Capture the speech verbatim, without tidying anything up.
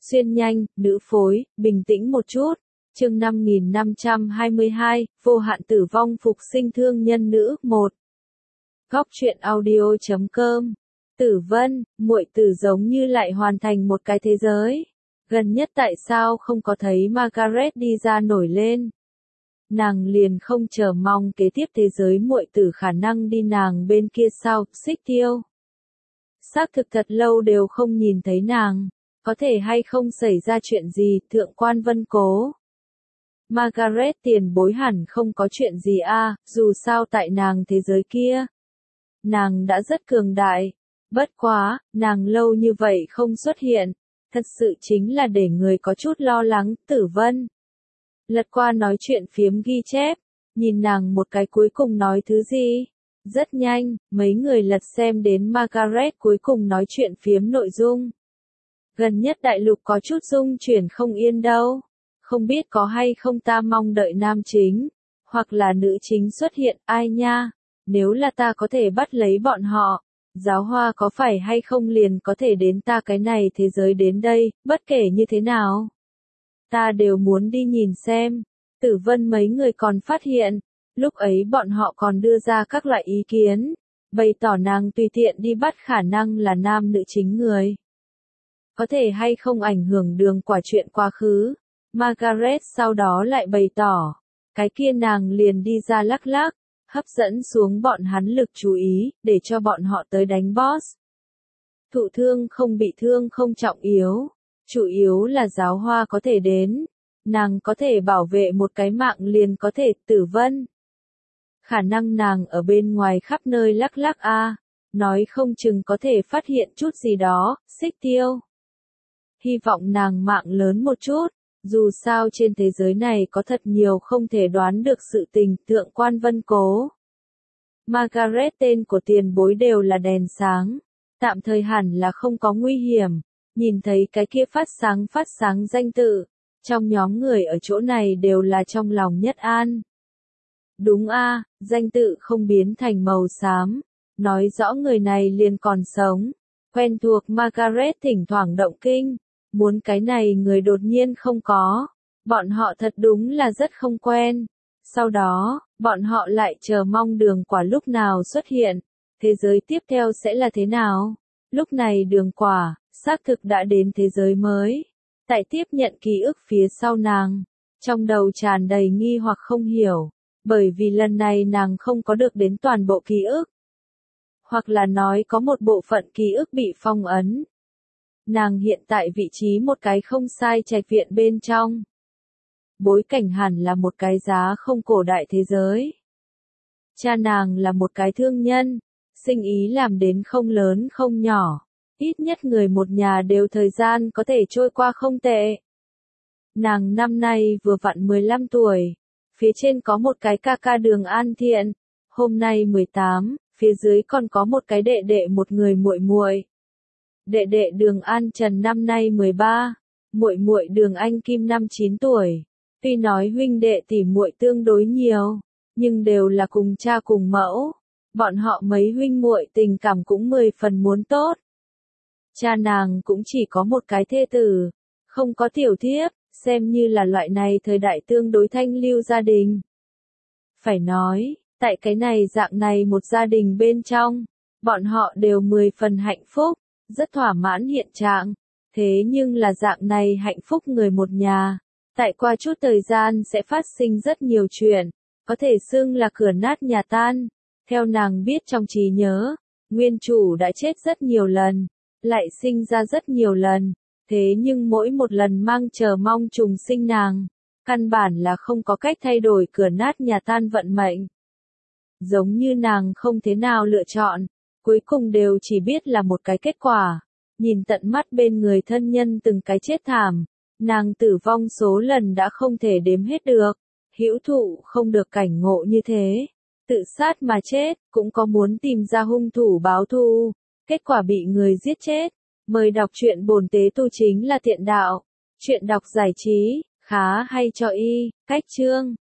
Xuyên nhanh, nữ phối, bình tĩnh một chút. Chương năm nghìn năm trăm hai mươi hai, vô hạn tử vong phục sinh thương nhân nữ, một. Góc truyện audio chấm com. Tử Vân, muội tử giống như lại hoàn thành một cái thế giới. Gần nhất tại sao không có thấy Margaret đi ra nổi lên? Nàng liền không chờ mong kế tiếp thế giới muội tử khả năng đi nàng bên kia sao, xích tiêu. Xác thực thật lâu đều không nhìn thấy nàng. Có thể hay không xảy ra chuyện gì, thượng quan Vân Cố. Margaret tiền bối hẳn không có chuyện gì a, dù sao tại nàng thế giới kia. Nàng đã rất cường đại. Bất quá, nàng lâu như vậy không xuất hiện. Thật sự chính là để người có chút lo lắng, Tử Vân. Lật qua nói chuyện phiếm ghi chép, nhìn nàng một cái cuối cùng nói thứ gì. Rất nhanh, mấy người lật xem đến Margaret cuối cùng nói chuyện phiếm nội dung. Gần nhất đại lục có chút dung chuyển không yên đâu. Không biết có hay không ta mong đợi nam chính, hoặc là nữ chính xuất hiện, ai nha. Nếu là ta có thể bắt lấy bọn họ, giáo hoa có phải hay không liền có thể đến ta cái này thế giới đến đây, bất kể như thế nào. Ta đều muốn đi nhìn xem. Tử Vân mấy người còn phát hiện, lúc ấy bọn họ còn đưa ra các loại ý kiến, bày tỏ nàng tùy tiện đi bắt khả năng là nam nữ chính người. Có thể hay không ảnh hưởng đường quả chuyện quá khứ. Margaret sau đó lại bày tỏ, cái kia nàng liền đi ra lắc lắc, hấp dẫn xuống bọn hắn lực chú ý, để cho bọn họ tới đánh boss. Thụ thương không bị thương không trọng yếu, chủ yếu là giáo hoa có thể đến, nàng có thể bảo vệ một cái mạng liền có thể. Tử Vân. Khả năng nàng ở bên ngoài khắp nơi lắc lắc a, nói không chừng có thể phát hiện chút gì đó, xích tiêu. Hy vọng nàng mạng lớn một chút. Dù sao trên thế giới này có thật nhiều không thể đoán được sự tình, thượng quan Vân Cố. Margaret tên của tiền bối đều là đèn sáng. Tạm thời hẳn là không có nguy hiểm. Nhìn thấy cái kia phát sáng phát sáng danh tự. Trong nhóm người ở chỗ này đều là trong lòng nhất an. Đúng a, danh tự không biến thành màu xám. Nói rõ người này liền còn sống. Quen thuộc Margaret thỉnh thoảng động kinh. Muốn cái này người đột nhiên không có. Bọn họ thật đúng là rất không quen. Sau đó, bọn họ lại chờ mong đường quả lúc nào xuất hiện. Thế giới tiếp theo sẽ là thế nào? Lúc này đường quả, xác thực đã đến thế giới mới. Tại tiếp nhận ký ức phía sau nàng. Trong đầu tràn đầy nghi hoặc không hiểu. Bởi vì lần này nàng không có được đến toàn bộ ký ức. Hoặc là nói có một bộ phận ký ức bị phong ấn. Nàng hiện tại vị trí một cái không sai trạch viện bên trong. Bối cảnh hẳn là một cái giá không cổ đại thế giới. Cha nàng là một cái thương nhân, sinh ý làm đến không lớn không nhỏ. Ít nhất người một nhà đều thời gian có thể trôi qua không tệ. Nàng năm nay vừa vặn mười lăm tuổi. Phía trên có một cái ca ca Đường An Thiện, hôm nay mười tám, phía dưới còn có một cái đệ đệ một người muội muội. Đệ đệ Đường An Trần năm nay mười ba, muội muội Đường Anh Kim năm chín tuổi. Tuy nói huynh đệ tỷ muội tương đối nhiều, nhưng đều là cùng cha cùng mẫu. Bọn họ mấy huynh muội tình cảm cũng mười phần muốn tốt. Cha nàng cũng chỉ có một cái thê tử, không có tiểu thiếp, xem như là loại này thời đại tương đối thanh lưu gia đình. Phải nói, tại cái này dạng này một gia đình bên trong, bọn họ đều mười phần hạnh phúc. Rất thỏa mãn hiện trạng, thế nhưng là dạng này hạnh phúc người một nhà, tại qua chút thời gian sẽ phát sinh rất nhiều chuyện, có thể xưng là cửa nát nhà tan. Theo nàng biết trong trí nhớ, nguyên chủ đã chết rất nhiều lần, lại sinh ra rất nhiều lần, thế nhưng mỗi một lần mang chờ mong trùng sinh nàng, căn bản là không có cách thay đổi cửa nát nhà tan vận mệnh. Giống như nàng không thế nào lựa chọn. Cuối cùng đều chỉ biết là một cái kết quả. Nhìn tận mắt bên người thân nhân từng cái chết thảm. Nàng tử vong số lần đã không thể đếm hết được. Hữu thụ không được cảnh ngộ như thế. Tự sát mà chết, cũng có muốn tìm ra hung thủ báo thù. Kết quả bị người giết chết. Mời đọc truyện bổn tế tu chính là thiện đạo. Chuyện đọc giải trí, khá hay cho y, cách chương.